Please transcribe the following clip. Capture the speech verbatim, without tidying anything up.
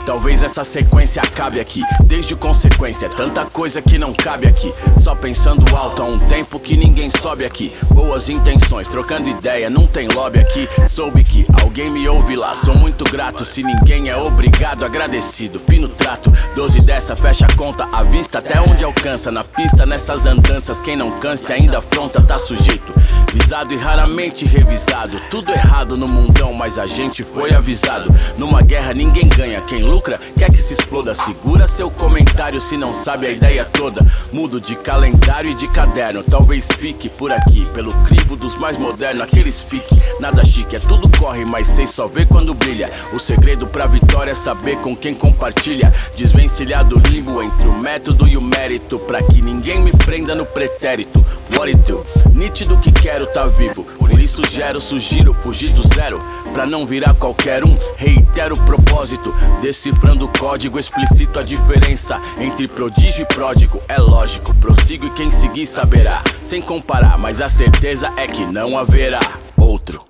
Talvez essa sequência acabe aqui. Desde consequência, é tanta coisa que não cabe aqui. Só pensando alto há um tempo que ninguém sobe aqui. Boas intenções, trocando ideia, não tem lobby aqui. Soube que alguém me ouve lá, sou muito grato. Se ninguém é obrigado, agradecido, fino trato. Doze dessa, fecha a conta, à vista até onde alcança. Na pista, nessas andanças, quem não cansa ainda afronta, tá sujeito. Visado e raramente revisado. Tudo errado no mundão, mas a gente foi avisado. Numa guerra ninguém ganha, quem lucra quer que se exploda. Segura seu comentário se não sabe a ideia toda. Mudo de calendário e de caderno, talvez fique por aqui pelo crivo dos mais modernos, aqueles pique. Nada chique, é tudo corre, mas sei só ver quando brilha. O segredo pra vitória é saber com quem compartilha. Desvencilhar do limbo entre o método e o mérito, pra que ninguém me prenda no pretérito. What it do? Nítido que quero tá vivo, por isso gero, sugiro fugir do zero, pra não virar qualquer um. Reitero o propósito, decifrando o código explícito. A diferença entre prodígio e pródigo é lógico, prossigo e quem seguir saberá. Sem comparar, mas a certeza é que não haverá outro.